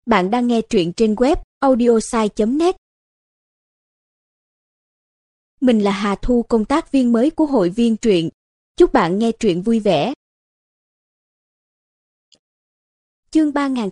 Bạn đang nghe truyện trên web audiosai.net. Mình là Hà Thu, công tác viên mới của hội viên truyện. Chúc bạn nghe truyện vui vẻ. Chương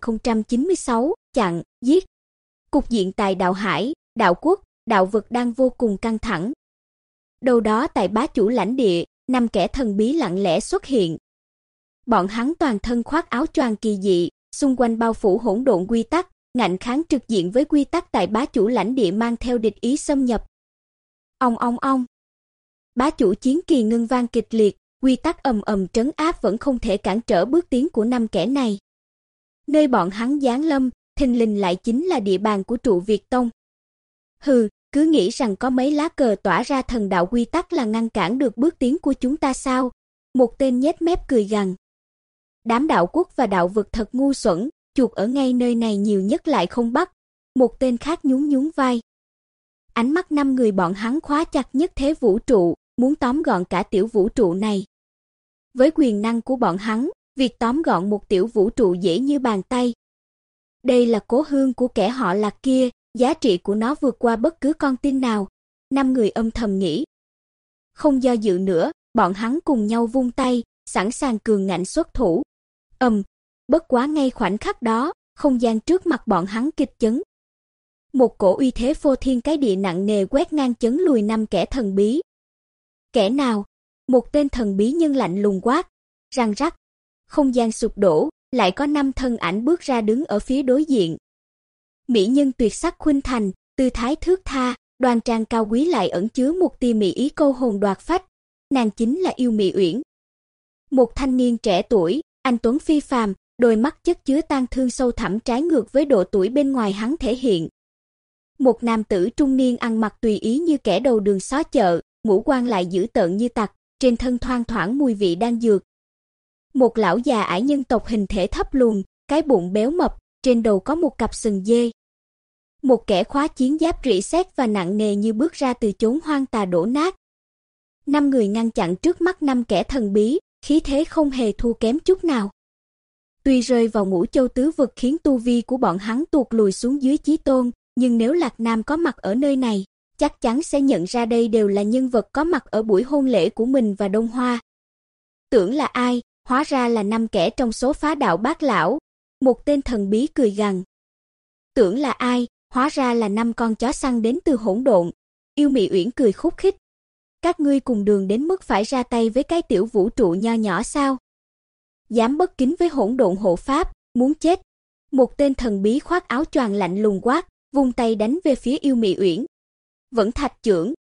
3096, chặn, giết. Cục diện tại đạo Hải, đạo Quốc, đạo Vực đang vô cùng căng thẳng. Đâu đó tại bá chủ lãnh địa, 5 kẻ thần bí lặng lẽ xuất hiện. Bọn hắn toàn thân khoác áo choàng kỳ dị, xung quanh bao phủ hỗn độn quy tắc, ngạnh kháng trực diện với quy tắc tại bá chủ lãnh địa mang theo địch ý xâm nhập. Ong ong ong. Bá chủ chiến kỳ ngưng vang kịch liệt, quy tắc ầm ầm trấn áp vẫn không thể cản trở bước tiến của 5 kẻ này. Nơi bọn hắn giáng lâm, thình lình lại chính là địa bàn của trụ Việt Tông. Hừ, cứ nghĩ rằng có mấy lá cờ tỏa ra thần đạo quy tắc là ngăn cản được bước tiến của chúng ta sao? Một tên nhếch mép cười gằn. Đám đạo Quốc và đạo Vực thật ngu xuẩn, chuột ở ngay nơi này nhiều nhất lại không bắt. Một tên khác nhún nhún vai. Ánh mắt 5 người bọn hắn khóa chặt nhất thế vũ trụ, muốn tóm gọn cả tiểu vũ trụ này. Với quyền năng của bọn hắn, việc tóm gọn một tiểu vũ trụ dễ như bàn tay. Đây là cố hương của kẻ họ Lạc kia, giá trị của nó vượt qua bất cứ con tin nào. 5 người âm thầm nghĩ. Không do dự nữa, bọn hắn cùng nhau vung tay, sẵn sàng cường ngạnh xuất thủ. Bất quá ngay khoảnh khắc đó, không gian trước mặt bọn hắn kịch chấn. Một cổ uy thế phô thiên cái địa nặng nề quét ngang chấn lùi 5 kẻ thần bí. Kẻ nào? Một tên thần bí nhân lạnh lùng quát, răng rắc. Không gian sụp đổ, lại có 5 thân ảnh bước ra đứng ở phía đối diện. Mỹ nhân tuyệt sắc khuynh thành, tư thái thướt tha, đoan trang cao quý lại ẩn chứa một tia mỹ ý câu hồn đoạt phách. Nàng chính là Yêu Mị Uyển. Một thanh niên trẻ tuổi, anh tuấn phi phàm, đôi mắt chất chứa tang thương sâu thẳm trái ngược với độ tuổi bên ngoài hắn thể hiện. Một nam tử trung niên ăn mặc tùy ý như kẻ đầu đường xó chợ, ngũ quan lại dữ tợn như tặc, trên thân thoang thoảng mùi vị đan dược. Một lão già ải nhân tộc hình thể thấp lùn, cái bụng béo mập, trên đầu có một cặp sừng dê. Một kẻ khóa chiến giáp rỉ sét và nặng nề như bước ra từ chốn hoang tà đổ nát. 5 người ngăn chặn trước mắt 5 kẻ thần bí, khí thế không hề thua kém chút nào. Tuy rơi vào Ngũ Châu tứ vực khiến tu vi của bọn hắn tuột lùi xuống dưới chí tôn, nhưng nếu Lạc Nam có mặt ở nơi này, chắc chắn sẽ nhận ra đây đều là nhân vật có mặt ở buổi hôn lễ của mình và Đông Hoa. Tưởng là ai, hóa ra là 5 kẻ trong số Phá Đạo Bát Lão. Một tên thần bí cười gằn. Tưởng là ai, hóa ra là 5 con chó săn đến từ hỗn độn. Yêu Mị Uyển cười khúc khích. Các ngươi cùng đường đến mức phải ra tay với cái tiểu vũ trụ nho nhỏ sao? Dám bất kính với hỗn độn hộ pháp, muốn chết. Một tên thần bí khoác áo choàng lạnh lùng quát, vung tay đánh về phía Yêu Mị Uyển. Vẫn thạch chưởng,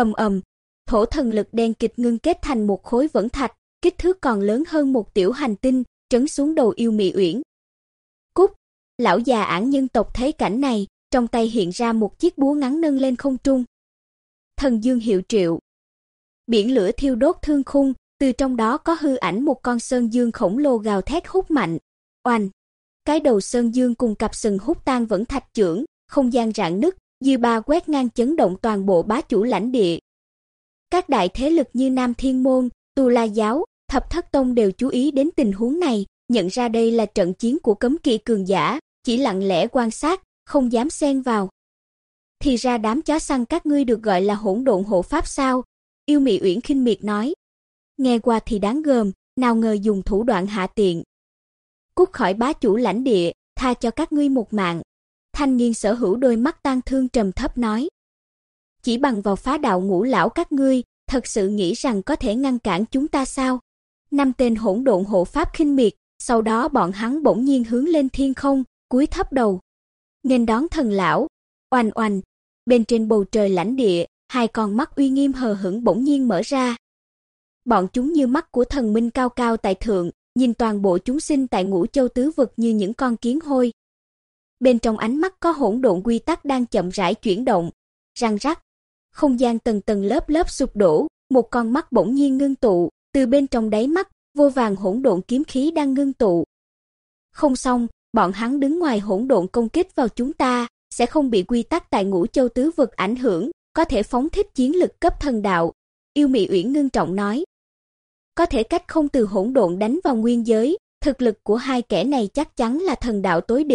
thổ thần lực đen kịch ngưng kết thành một khối vẫn thạch, kích thước còn lớn hơn một tiểu hành tinh, trấn xuống đầu Yêu Mị Uyển. Cút! Lão già ảng nhân tộc thấy cảnh này, trong tay hiện ra một chiếc búa ngắn nâng lên không trung. Thần dương hiệu triệu. Biển lửa thiêu đốt thương khung, từ trong đó có hư ảnh một con sơn dương khổng lồ gào thét hút mạnh. Oanh! Cái đầu sơn dương cùng cặp sừng hút tan vẫn thạch chưởng, không gian rạn nứt, dư ba quét ngang chấn động toàn bộ bá chủ lãnh địa. Các đại thế lực như Nam Thiên Môn, Tu La Giáo, Thập Thất Tông đều chú ý đến tình huống này, nhận ra đây là trận chiến của cấm kỵ cường giả, chỉ lặng lẽ quan sát, không dám xen vào. Thì ra đám chó săn các ngươi được gọi là hỗn độn hộ pháp sao? Yêu Mị Uyển khinh miệt nói. Nghe qua thì đáng gờm, nào ngờ dùng thủ đoạn hạ tiện. Cút khỏi bá chủ lãnh địa, tha cho các ngươi một mạng. Thanh niên sở hữu đôi mắt tang thương trầm thấp nói. Chỉ bằng vào Phá Đạo Ngũ lão các ngươi, thật sự nghĩ rằng có thể ngăn cản chúng ta sao? 5 tên hỗn độn hộ pháp khinh miệt, sau đó bọn hắn bỗng nhiên hướng lên thiên không, cúi thấp đầu. Nghênh đón thần lão. Oanh oanh, bên trên bầu trời lãnh địa, 2 con mắt uy nghiêm hờ hững bỗng nhiên mở ra. Bọn chúng như mắt của thần minh cao cao tại thượng, nhìn toàn bộ chúng sinh tại Ngũ Châu tứ vực như những con kiến hôi. Bên trong ánh mắt có hỗn độn quy tắc đang chậm rãi chuyển động, răng rắc. Không gian tầng tầng lớp lớp sụp đổ, một con mắt bỗng nhiên ngưng tụ, từ bên trong đáy mắt, vô vàn hỗn độn kiếm khí đang ngưng tụ. Không xong, bọn hắn đứng ngoài hỗn độn công kích vào chúng ta, sẽ không bị quy tắc tại Ngũ Châu tứ vực ảnh hưởng, có thể phóng thích chiến lực cấp thần đạo. Yêu Mị Uyển ngưng trọng nói. Có thể cách không từ hỗn độn đánh vào nguyên giới, thực lực của 2 kẻ này chắc chắn là thần đạo tối đỉnh,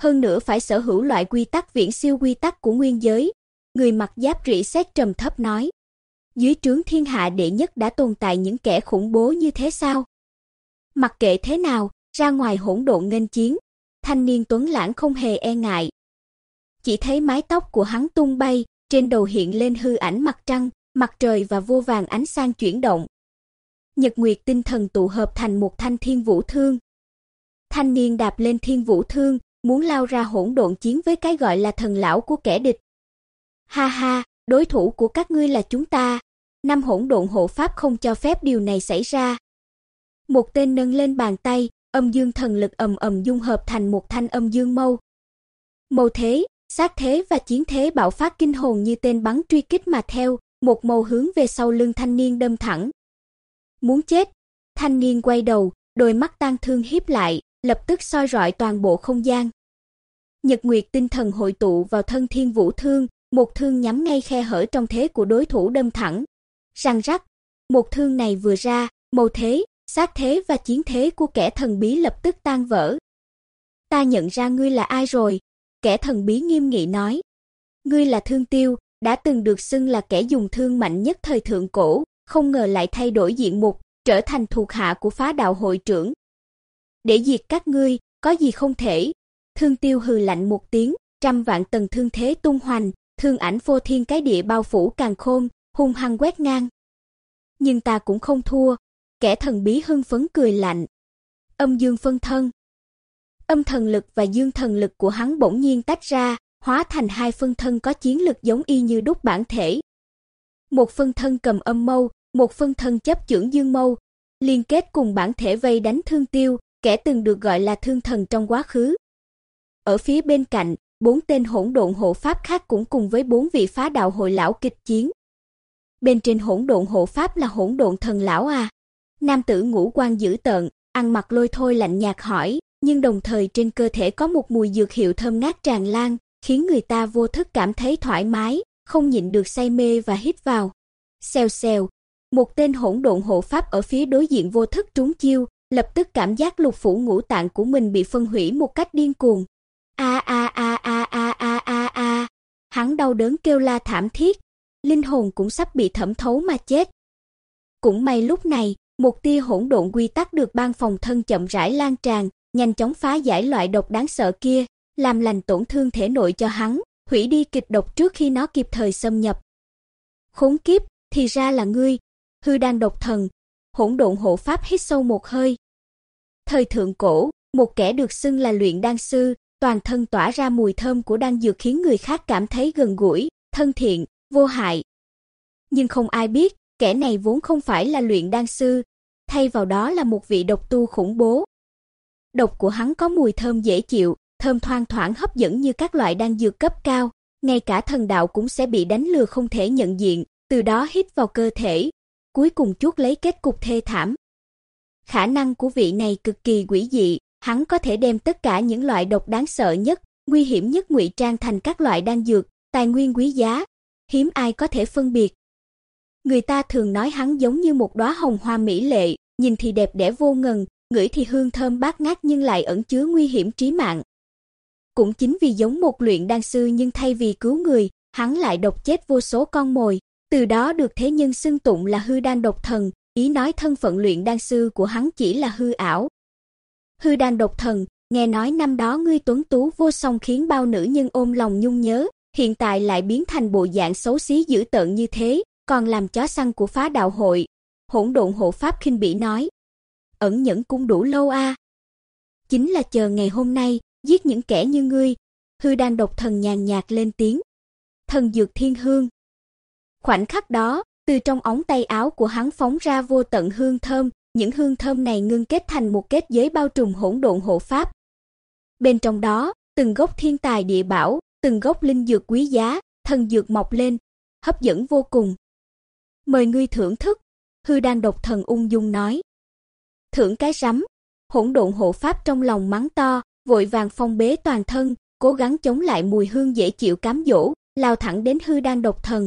hơn nữa phải sở hữu loại quy tắc viễn siêu quy tắc của nguyên giới. Người mặc giáp rỉ sét trầm thấp nói. Dưới trướng thiên hạ đệ nhất đã tồn tại những kẻ khủng bố như thế sao? Mặc kệ thế nào, ra ngoài hỗn độn nghênh chiến, thanh niên tuấn lãng không hề e ngại. Chỉ thấy mái tóc của hắn tung bay, trên đầu hiện lên hư ảnh mặt trăng, mặt trời và vô vàn ánh sáng chuyển động. Nhật nguyệt tinh thần tụ hợp thành một thanh thiên vũ thương. Thanh niên đạp lên thiên vũ thương, muốn lao ra hỗn độn chiến với cái gọi là thần lão của kẻ địch. Ha ha, đối thủ của các ngươi là chúng ta. Năm hỗn độn hộ pháp không cho phép điều này xảy ra. Một tên nâng lên bàn tay, âm dương thần lực ầm ầm dung hợp thành một thanh âm dương mâu. Mâu thế, sát thế và chiến thế bạo phát kinh hồn như tên bắn truy kích mà theo, một mâu hướng về sau lưng thanh niên đâm thẳng. Muốn chết, thanh niên quay đầu, đôi mắt tang thương híp lại, lập tức soi rọi toàn bộ không gian. Nhật nguyệt tinh thần hội tụ vào thân thiên vũ thương, một thương nhắm ngay khe hở trong thế của đối thủ đâm thẳng. Răng rắc, một thương này vừa ra, mâu thế, sát thế và chiến thế của kẻ thần bí lập tức tan vỡ. Ta nhận ra ngươi là ai rồi, kẻ thần bí nghiêm nghị nói. Ngươi là Thương Tiêu, đã từng được xưng là kẻ dùng thương mạnh nhất thời thượng cổ, không ngờ lại thay đổi diện mục, trở thành thuộc hạ của Phá Đạo hội trưởng. Để diệt các ngươi, có gì không thể? Thương Tiêu hừ lạnh một tiếng, trăm vạn tầng thương thế tung hoành, thương ảnh phô thiên cái địa bao phủ càn khôn, hung hăng quét ngang. Nhưng ta cũng không thua, kẻ thần bí hưng phấn cười lạnh. Âm dương phân thân. Âm thần lực và dương thần lực của hắn bỗng nhiên tách ra, hóa thành hai phân thân có chiến lực giống y như đúc bản thể. Một phân thân cầm âm mâu, một phân thân chấp chưởng dương mâu, liên kết cùng bản thể vây đánh Thương Tiêu, kẻ từng được gọi là thương thần trong quá khứ. Ở phía bên cạnh, 4 tên hỗn độn hộ pháp khác cũng cùng với 4 vị Phá Đạo hội lão kịch chiến. Bên trên hỗn độn hộ pháp là hỗn độn thần lão à? Nam tử ngũ quan dữ tợn, ăn mặc lôi thôi lạnh nhạt hỏi, nhưng đồng thời trên cơ thể có một mùi dược hiệu thơm ngát tràn lan, khiến người ta vô thức cảm thấy thoải mái, không nhịn được say mê và hít vào. Xèo xèo, một tên hỗn độn hộ pháp ở phía đối diện vô thức trúng chiêu, lập tức cảm giác lục phủ ngũ tạng của mình bị phân hủy một cách điên cuồng. A a a a a a a a. Hắn đau đớn kêu la thảm thiết, linh hồn cũng sắp bị thẩm thấu mà chết. Cũng may lúc này, một tia hỗn độn quy tắc được ban phòng thân chậm rãi lan tràn, nhanh chóng phá giải loại độc đáng sợ kia, làm lành tổn thương thể nội cho hắn, hủy đi kịch độc trước khi nó kịp thời xâm nhập. Khốn kiếp, thì ra là ngươi, hư đan độc thần. Hỗn độn hộ pháp hít sâu một hơi. Thời thượng cổ, một kẻ được xưng là luyện đan sư, toàn thân tỏa ra mùi thơm của đan dược khiến người khác cảm thấy gần gũi, thân thiện, vô hại. Nhưng không ai biết, kẻ này vốn không phải là luyện đan sư, thay vào đó là một vị độc tu khủng bố. Độc của hắn có mùi thơm dễ chịu, thơm thoang thoảng hấp dẫn như các loại đan dược cấp cao, ngay cả thần đạo cũng sẽ bị đánh lừa không thể nhận diện, từ đó hít vào cơ thể, cuối cùng chuốc lấy kết cục thê thảm. Khả năng của vị này cực kỳ quỷ dị, hắn có thể đem tất cả những loại độc đáng sợ nhất, nguy hiểm nhất ngụy trang thành các loại đan dược, tài nguyên quý giá, hiếm ai có thể phân biệt. Người ta thường nói hắn giống như một đóa hồng hoa mỹ lệ, nhìn thì đẹp đẽ vô ngần, ngửi thì hương thơm bát ngát nhưng lại ẩn chứa nguy hiểm trí mạng. Cũng chính vì giống một luyện đan sư nhưng thay vì cứu người, hắn lại độc chết vô số con mồi, từ đó được thế nhân xưng tụng là hư đan độc thần, ý nói thân phận luyện đan sư của hắn chỉ là hư ảo. Hư đan độc thần, nghe nói năm đó ngươi tuấn tú vô song khiến bao nữ nhân ôm lòng nhung nhớ, hiện tại lại biến thành bộ dạng xấu xí dữ tợn như thế, còn làm chó săn của Phá Đạo hội. Hỗn độn hộ pháp khinh bỉ nói. Ẩn nhẫn cũng đủ lâu a. Chính là chờ ngày hôm nay, giết những kẻ như ngươi. Hư đan độc thần nhàn nhạt lên tiếng. Thần dược thiên hương. Khoảnh khắc đó, từ trong ống tay áo của hắn phóng ra vô tận hương thơm, những hương thơm này ngưng kết thành một kết giới bao trùm hỗn độn hộ pháp. Bên trong đó, từng gốc thiên tài địa bảo, từng gốc linh dược quý giá, thần dược mọc lên, hấp dẫn vô cùng. Mời ngươi thưởng thức, hư đan độc thần ung dung nói. Thưởng cái rắm, hỗn độn hộ pháp trong lòng mắng to, vội vàng phong bế toàn thân, cố gắng chống lại mùi hương dễ chịu cám dỗ, lao thẳng đến hư đan độc thần.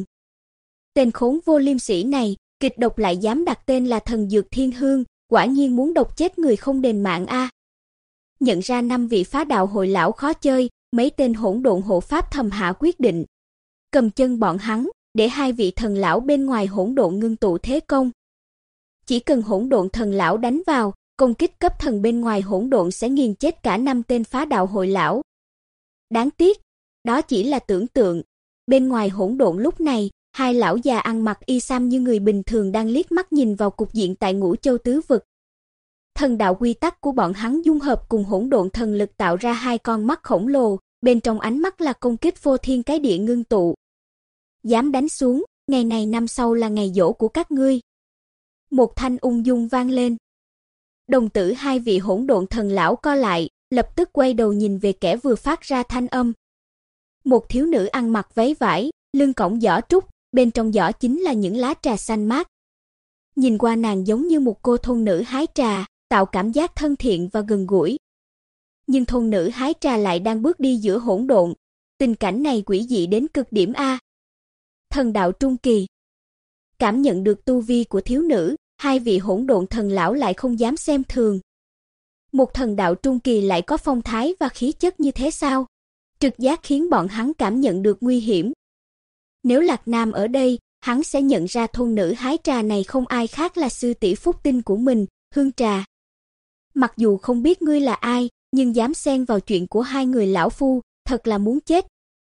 Tên khốn vô liêm sỉ này, kịch độc lại dám đặt tên là thần dược thiên hương, quả nhiên muốn độc chết người không đền mạng a. Nhận ra 5 vị phá đạo hội lão khó chơi, mấy tên hỗn độn hộ pháp thầm hạ quyết định. Cầm chân bọn hắn, để 2 vị thần lão bên ngoài hỗn độn ngưng tụ thế công. Chỉ cần hỗn độn thần lão đánh vào, công kích cấp thần bên ngoài hỗn độn sẽ nghiền chết cả 5 tên phá đạo hội lão. Đáng tiếc, đó chỉ là tưởng tượng. Bên ngoài hỗn độn lúc này, 2 lão già ăn mặc y sam như người bình thường đang liếc mắt nhìn vào cục diện tại Ngũ Châu tứ vực. Thần đạo quy tắc của bọn hắn dung hợp cùng hỗn độn thần lực tạo ra 2 con mắt khổng lồ, bên trong ánh mắt là công kích vô thiên cái địa ngưng tụ. Dám đánh xuống, ngày này năm sau là ngày giỗ của các ngươi. Một thanh ung dung vang lên. Đồng tử 2 vị hỗn độn thần lão co lại, lập tức quay đầu nhìn về kẻ vừa phát ra thanh âm. Một thiếu nữ ăn mặc váy vải, lưng cõng giỏ trúc, bên trong giỏ chính là những lá trà xanh mát. Nhìn qua nàng giống như một cô thôn nữ hái trà, tạo cảm giác thân thiện và gần gũi. Nhưng thôn nữ hái trà lại đang bước đi giữa hỗn độn, tình cảnh này quỷ dị đến cực điểm a. Thần đạo trung kỳ. Cảm nhận được tu vi của thiếu nữ, 2 vị hỗn độn thần lão lại không dám xem thường. Một thần đạo trung kỳ lại có phong thái và khí chất như thế sao? Trực giác khiến bọn hắn cảm nhận được nguy hiểm. Nếu Lạc Nam ở đây, hắn sẽ nhận ra thôn nữ hái trà này không ai khác là sư tỷ phúc tinh của mình, Hương Trà. Mặc dù không biết ngươi là ai, nhưng dám xen vào chuyện của 2 người lão phu, thật là muốn chết.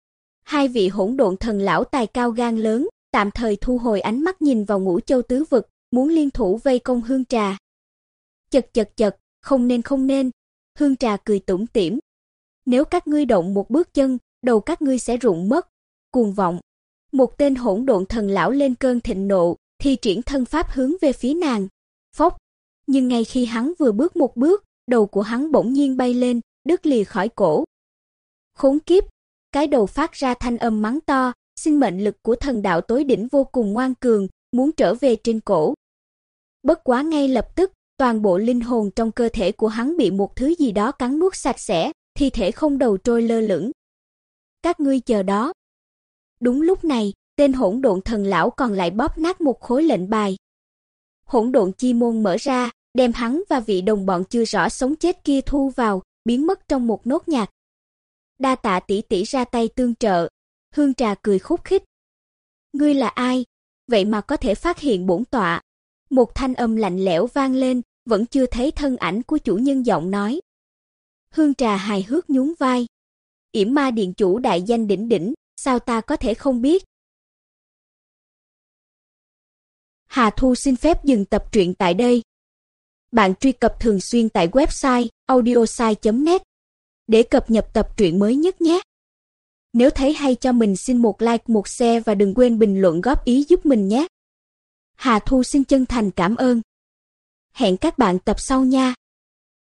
2 vị hỗn độn thần lão tài cao gan lớn, tạm thời thu hồi ánh mắt nhìn vào Ngũ Châu tứ vực, muốn liên thủ vây công Hương Trà. Chật, không nên, Hương Trà cười tủm tỉm. Nếu các ngươi động một bước chân, đầu các ngươi sẽ rụng mất. Cuồng vọng. Một tên hỗn độn thần lão lên cơn thịnh nộ, thi triển thân pháp hướng về phía nàng. Phốc. Nhưng ngay khi hắn vừa bước một bước, đầu của hắn bỗng nhiên bay lên, đứt lìa khỏi cổ. Khốn kiếp. Cái đầu phát ra thanh âm mắng to, sinh mệnh lực của thần đạo tối đỉnh vô cùng ngoan cường, muốn trở về trên cổ. Bất quá ngay lập tức, toàn bộ linh hồn trong cơ thể của hắn bị một thứ gì đó cắn nuốt sạch sẽ, thi thể không đầu trôi lơ lửng. Các ngươi chờ đó. Đúng lúc này, tên hỗn độn thần lão còn lại bóp nát một khối lệnh bài. Hỗn độn chi môn mở ra, đem hắn và vị đồng bọn chưa rõ sống chết kia thu vào, biến mất trong một nốt nhạc. Đa tạ tỷ tỷ ra tay tương trợ. Hương Trà cười khúc khích. Ngươi là ai? Vậy mà có thể phát hiện bổn tọa. Một thanh âm lạnh lẽo vang lên, vẫn chưa thấy thân ảnh của chủ nhân giọng nói. Hương Trà hài hước nhún vai. Yểm Ma điện chủ đại danh đỉnh đỉnh, sao ta có thể không biết? Hà Thu xin phép dừng tập truyện tại đây. Bạn truy cập thường xuyên tại website audiosai.net để cập nhật tập truyện mới nhất nhé. Nếu thấy hay cho mình xin một like, một share và đừng quên bình luận góp ý giúp mình nhé. Hà Thu xin chân thành cảm ơn. Hẹn các bạn tập sau nha.